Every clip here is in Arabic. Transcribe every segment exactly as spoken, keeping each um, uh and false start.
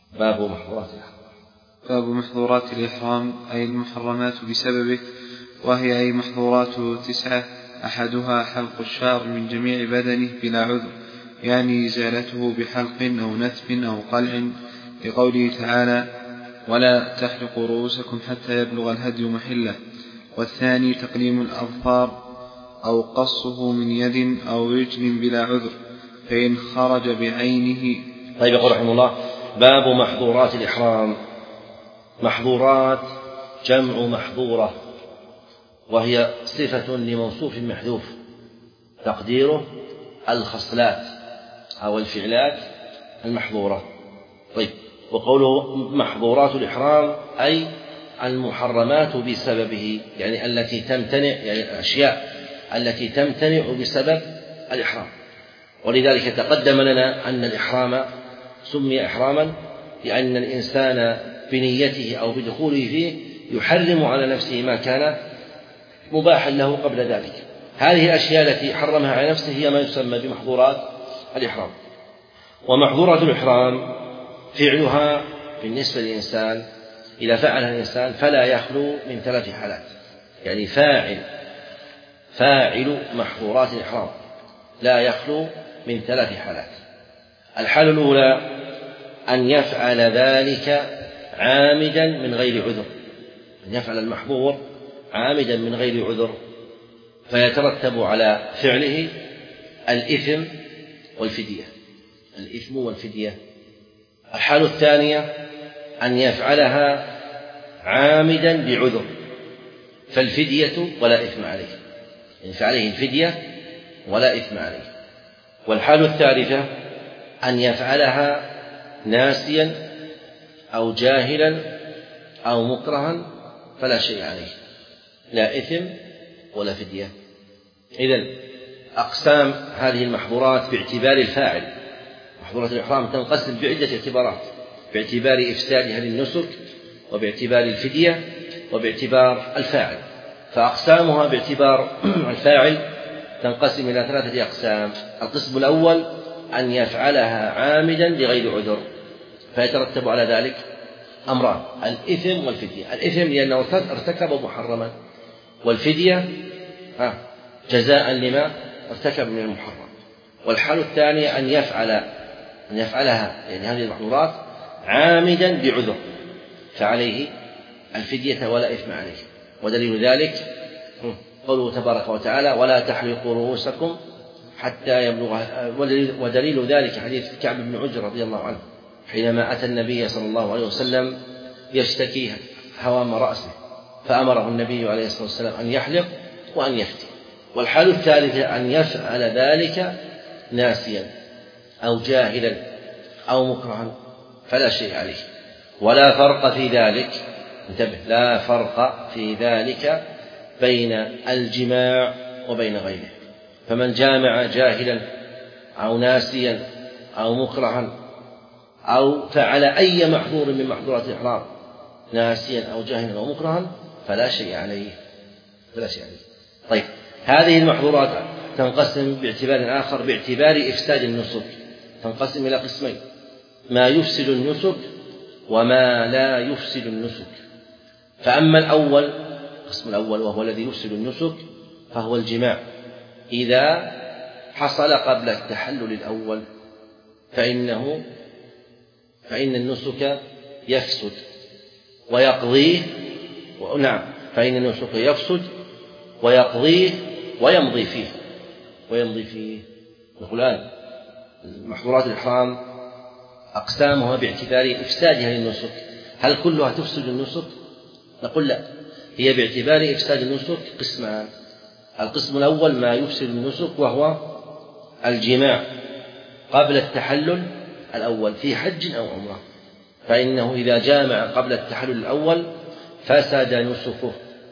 باب محظورات الإحرام. باب محظورات الإحرام أي المحرمات بسببه، وهي أي محظورات تسعة، أحدها حلق الشعر من جميع بدنه بلا عذر، يعني إزالته بحلق أو نتف أو قلع، لقوله تعالى: ولا تحلقوا رؤوسكم حتى يبلغ الهدي محله. والثاني تقليم الأظفار أو قصه من يد أو رجل بلا عذر، فإن خرج بعينه. طيب، يقول رحمه الله: باب محظورات الإحرام. محظورات جمع محظورة، وهي صفة لموصوف محذوف، تقديره الخصلات أو الفعلات المحظورة. طيب، وقوله محظورات الإحرام أي المحرمات بسببه، يعني التي تمتنع، يعني الأشياء التي تمتنع بسبب الإحرام. ولذلك تقدم لنا أن الإحرام سمي إحراما لأن الإنسان بنيته أو بدخوله فيه يحرم على نفسه ما كان مباحا له قبل ذلك. هذه الأشياء التي حرمها على نفسه هي ما يسمى بمحظورات الإحرام. ومحظورات الإحرام فعلها بالنسبة للإنسان إذا فعلها الإنسان فلا يخلو من ثلاث حالات، يعني فاعل فاعل محظورات الإحرام لا يخلو من ثلاث حالات. الحالة الأولى أن يفعل ذلك عامدا من غير عذر، أن يفعل المحظور عامدا من غير عذر، فيترتب على فعله الإثم والفدية، الإثم والفدية. الحالة الثانية أن يفعلها عامدا بعذر، فالفدية ولا إثم عليه، يعني فعليه الفدية ولا إثم عليه. والحالة الثالثة أن يفعلها ناسيا أو جاهلا أو مكرها فلا شيء عليه، لا إثم ولا فدية. إذن أقسام هذه المحظورات باعتبار الفاعل. محظورات الإحرام تنقسم بعدة اعتبارات: باعتبار إفسادها للنسك، وباعتبار الفدية، وباعتبار الفاعل. فأقسامها باعتبار الفاعل تنقسم إلى ثلاثة أقسام. القسم الأول أن يفعلها عامدا بغير عذر، فيترتب على ذلك أمران: الإثم والفدية. الإثم لأنه ارتكب محرما، والفدية جزاء لما ارتكب من المحرم. والحالة الثانية أن يفعل أن يفعلها يعني هذه المحظورات عامدا بعذر، فعليه الفدية ولا إثم عليه. ودليل ذلك قوله تبارك وتعالى: ولا تحلقوا رؤوسكم حتى يبلغ. ودليل ذلك حديث كعب بن عجر رضي الله عنه حينما أتى النبي صلى الله عليه وسلم يشتكي هوام رأسه، فأمره النبي عليه الصلاة والسلام أن يحلق وأن يفتي. والحال الثالثة أن يفعل ذلك ناسيا أو جاهلا أو مكرها فلا شيء عليه. ولا فرق في ذلك، انتبه، لا فرق في ذلك بين الجماع وبين غيره. فمن جامع جاهلا أو ناسيا أو مكرها أو فعل أي محظور من محظورات الإحرام ناسيا أو جاهلا أو مكرها فلا شيء عليه، فلا شيء عليه. طيب، هذه المحظورات تنقسم باعتبار آخر باعتبار إفساد النسك، تنقسم إلى قسمين: ما يفسد النسك وما لا يفسد النسك. فأما الأول، القسم الأول وهو الذي يفسد النسك، فهو الجماع إذا حصل قبل التحلل الأول، فإنه فإن النسك يفسد ويقضيه، نعم فإن النسك يفسد ويقضيه ويمضي فيه ويمضي فيه. نقول الآن محظورات الإحرام أقسامها باعتبار إفسادها للنسك. هل كلها تفسد النسك؟ نقول لا، هي باعتبار إفساد النسك قسمان. القسم الأول ما يفسد النسك وهو الجماع قبل التحلل الأول في حج أو عمرة، فإنه إذا جامع قبل التحلل الأول فسد نسكه،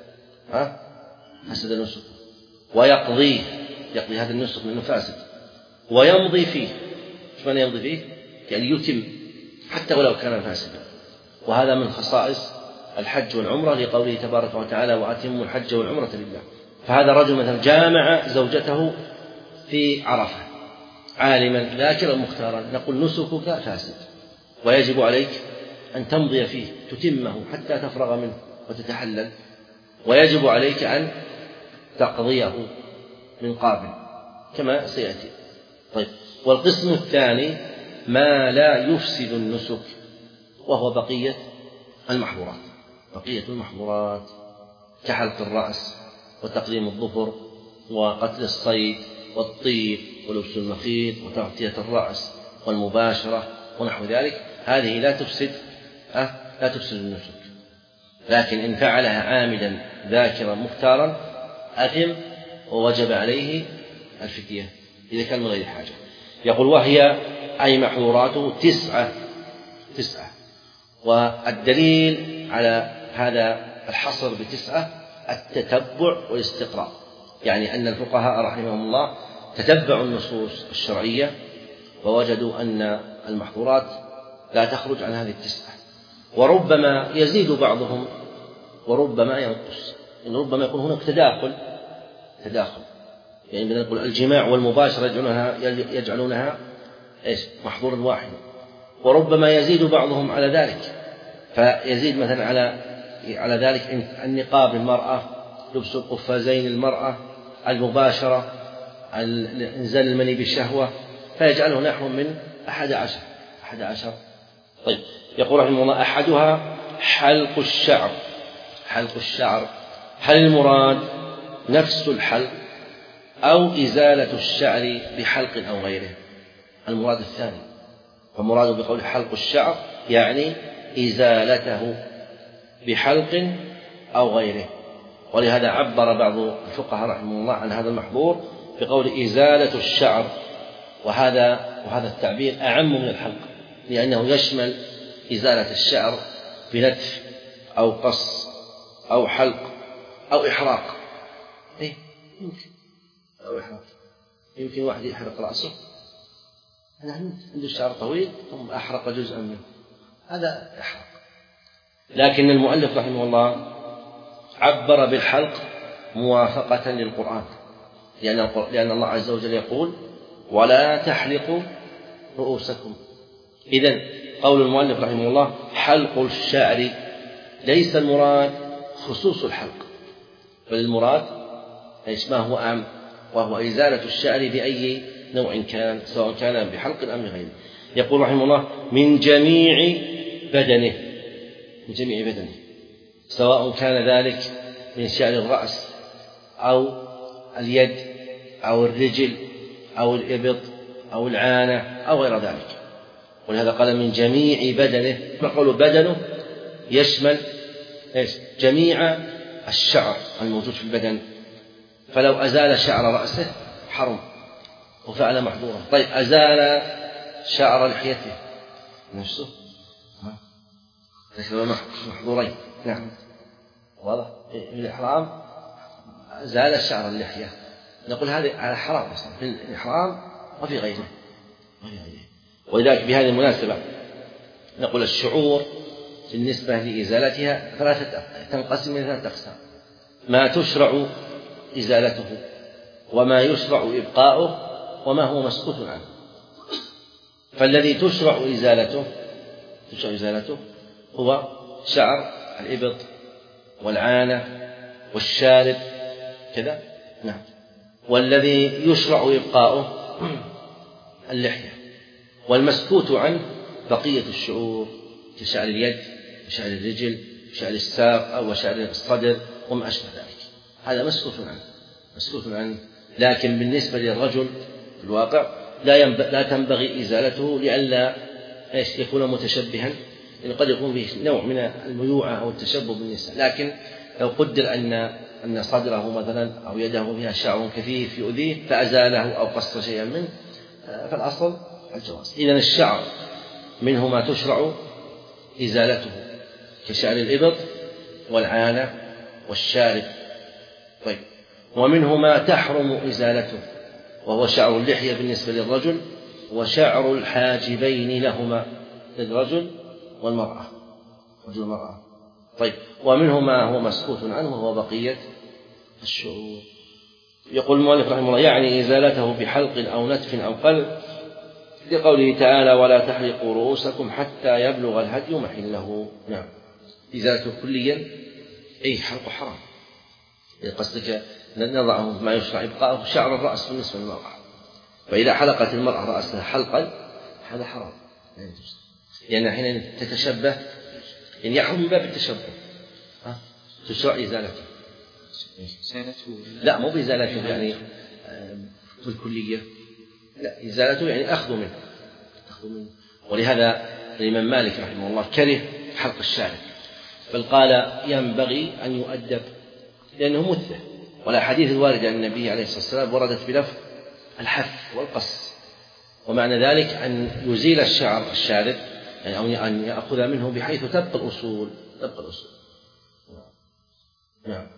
ها فسد نسكه ويقضيه، يقضي هذا النسك لأنه فاسد، ويمضي فيه. ايش معنى يمضي فيه؟ يعني يتم حتى ولو كان فاسدا. وهذا من خصائص الحج والعمرة لقوله تبارك وتعالى: وأتموا الحج والعمرة لله. فهذا رجل مثلا جامع زوجته في عرفة عالما ذاكرا مختارا، نقول نسكك فاسد، ويجب عليك أن تمضي فيه تتمه حتى تفرغ منه وتتحلل، ويجب عليك أن تقضيه من قابل كما سيأتي. طيب، والقسم الثاني ما لا يفسد النسك، وهو بقية المحظورات، بقية المحظورات كحلق الرأس وتقديم الظفر وقتل الصيد والطيب ولبس المخيط وتغطية الرأس والمباشرة ونحو ذلك، هذه لا تفسد أه لا تفسد النسك، لكن إن فعلها عامدا ذاكرا مختارا أثم ووجب عليه الفدية إذا كان من غير حاجة. يقول وهي أي محظوراته تسعة تسعة والدليل على هذا الحصر بتسعة التتبع والاستقراء، يعني أن الفقهاء رحمهم الله تتبعوا النصوص الشرعية ووجدوا أن المحظورات لا تخرج عن هذه التسعة، وربما يزيد بعضهم وربما ينقص، إن ربما يكون هناك تداخل تداخل يعني بدنا نقول الجماع والمباشرة يجعلونها يجعلونها إيش محظورا واحدا، وربما يزيد بعضهم على ذلك، فيزيد مثلا على على ذلك النقاب للمرأة، لبس القفازين للمرأة، المباشرة، إنزال المني بالشهوة، فيجعله نحو من أحد عشر أحد عشر. طيب، يقول رحمه الله أحدها حلق الشعر. حلق الشعر، هل المراد نفس الحلق أو إزالة الشعر بحلق أو غيره؟ المراد الثاني، فمراد بقول حلق الشعر يعني إزالته بحلق أو غيره، ولهذا عبر بعض الفقهاء رحمه الله عن هذا المحظور بقول إزالة الشعر، وهذا وهذا التعبير أعم من الحلق، لأنه يشمل إزالة الشعر بنتف أو قص أو حلق أو إحراق. إيه يمكن أو إحراق، يمكن واحد يحرق رأسه، أنا عنده الشعر طويل ثم أحرق جزءا منه، هذا إحراق. لكن المؤلف رحمه الله عبر بالحلق موافقة للقرآن، لأن لأن الله عز وجل يقول ولا تحلقوا رؤوسكم. إذن قول المؤلف رحمه الله حلق الشعر ليس المراد خصوص الحلق، بل المراد إيش ما هو أعم، وهو إزالة الشعر بأي نوع كان، سواء كان بحلق أم بغيره. يقول رحمه الله من جميع بدنه، من جميع بدنه، سواء كان ذلك من شعر الرأس أو اليد أو الرجل أو الإبط أو العانة أو غير ذلك. ولهذا قال من جميع بدنه، نقول بدنه يشمل إيش؟ جميع الشعر الموجود في البدن، فلو أزال شعر رأسه حرم وفعل محظورا. طيب، أزال شعر لحيته نفسه محظورين، نعم واضح. في الإحرام زال شعر اللحية، نقول هذا على حرام في الإحرام وفي غيره وفي غيره. ولذلك بهذه المناسبة نقول الشعور بالنسبة لإزالتها ثلاثة، تنقسم إلى ثلاثة أقسام: ما تشرع إزالته، وما يشرع إبقاؤه، وما هو مسكوت عنه. فالذي تشرع إزالته تشرع إزالته هو شعر الإبط والعانة والشارب كذا، نعم. والذي يشرع إبقاؤه اللحية، والمسكوت عنه بقية الشعور كشعر اليد وشعر الرجل وشعر الساق أو شعر الصدر وما أشبه ذلك، هذا مسكوت عنه مسكوت عنه. لكن بالنسبة للرجل في الواقع لا لا تنبغي إزالته لئلا ايش يكون متشبها، لأنه قد يكون فيه نوع من الميوعة أو التشبه بالنساء. لكن لو قدر أن أن صدره مثلا أو يده فيها شعر كثيف يؤذيه فأزاله أو قص شيئا منه فالأصل الجواز. إذن الشعر منه ما تشرع إزالته كشعر الإبط والعانة والشارب. طيب، ومنه ما تحرم إزالته، وهو شعر اللحية بالنسبة للرجل، وشعر الحاجبين لهما للرجل والمرأة رجل المرأة. طيب، ومنه ما هو مسكوت عنه وهو بقية الشعور. يقول المؤلف رحمه الله يعني إزالته بحلق أو نتف أو قلب لقوله تعالى ولا تحلقوا رؤوسكم حتى يبلغ الهدي محله. نعم. إزالته كليا أي حلق حرام، قصدك نضعه ما يشرع إبقاءه شعر الرأس بالنسبة للمرأة، فإذا حلقت المرأة رأسها حلقا هذا حرام، لأن حين تتشبه يعني يحرم من باب التشبه، تشرع إزالته. لا مو بإزالته يعني بالكلية، لا إزالته يعني أخذ منه. ولهذا الإمام مالك رحمه الله كره حلق الشارب، بل قال ينبغي أن يؤدب لأنه مثله. والأحاديث الواردة عن النبي عليه الصلاة والسلام وردت بلفظ الحث والقص، ومعنى ذلك أن يزيل الشعر الشارب يعني أو أن يأخذ منه بحيث تبقى الأصول تبقى الأصول. نعم.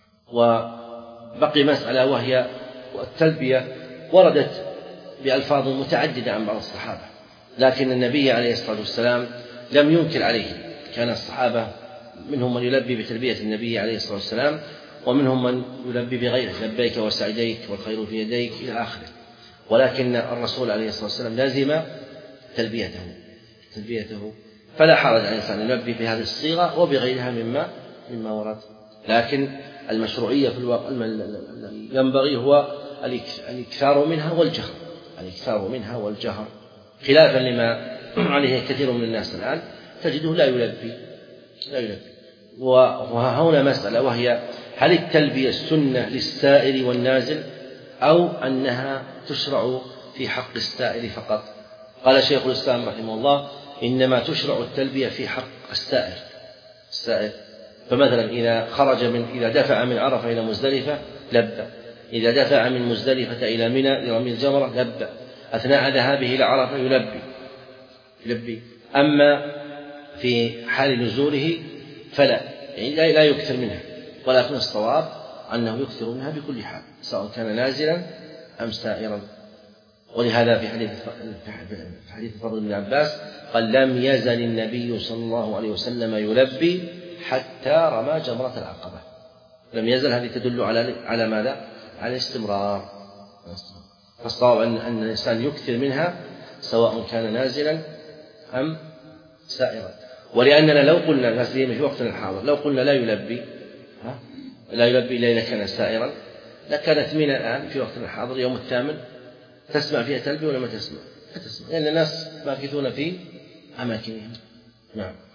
وبقي مسألة وهي التلبية، وردت بألفاظ متعددة عن بعض الصحابة، لكن النبي عليه الصلاة والسلام لم ينكر عليه. كان الصحابة منهم من يلبي بتلبية النبي عليه الصلاة والسلام، ومنهم من يلبي بغيره، لبيك وسعديك والخير في يديك إلى آخره، ولكن الرسول عليه الصلاة والسلام لازم تلبيته تلبيته فلا حرج على الإنسان يلبي بهذه الصيغة وبغيرها مما مما ورد. لكن المشروعية في الواقع ينبغي هو الإكثار منها والجهر الإكثار منها والجهر خلافا لما عليه كثير من الناس الآن تجده لا يلبي لا يلبي. وهنا مسألة وهي هل التلبية السنة للسائر والنازل أو أنها تشرع في حق السائر فقط؟ قال شيخ الإسلام رحمه الله إنما تشرع التلبية في حق السائر السائر فمثلا إذا خرج من إذا دفع من عرفة إلى مزدلفة لبى، إذا دفع من مزدلفة إلى منى لرمي الجمرة لبى، أثناء ذهابه إلى عرفة يلبي يلبي أما في حال نزوله فلا، يعني لا يكثر منها، ولكن الصواب أنه يكثر منها بكل حال سواء كان نازلا أم سائرا. ولهذا في حديث في حديث الفضل بن عباس قال لم يزل النبي صلى الله عليه وسلم يلبي حتى رمى جمرة العقبة. لم يزل هذه تدل على على ماذا؟ على الاستمرار. فالصواب أن أن الإنسان يكثر منها سواء كان نازلا أم سائرا. ولأننا لو قلنا لا سيما في وقتنا الحاضر لو قلنا لا يلبي ها؟ لا يلبي إلا إذا كان سائرا لكانت منى الآن في وقتنا الحاضر يوم الثامن تسمع فيها تلبي ولا ما تسمع؟ تسمع لأن الناس ماكثون في أماكنهم. نعم.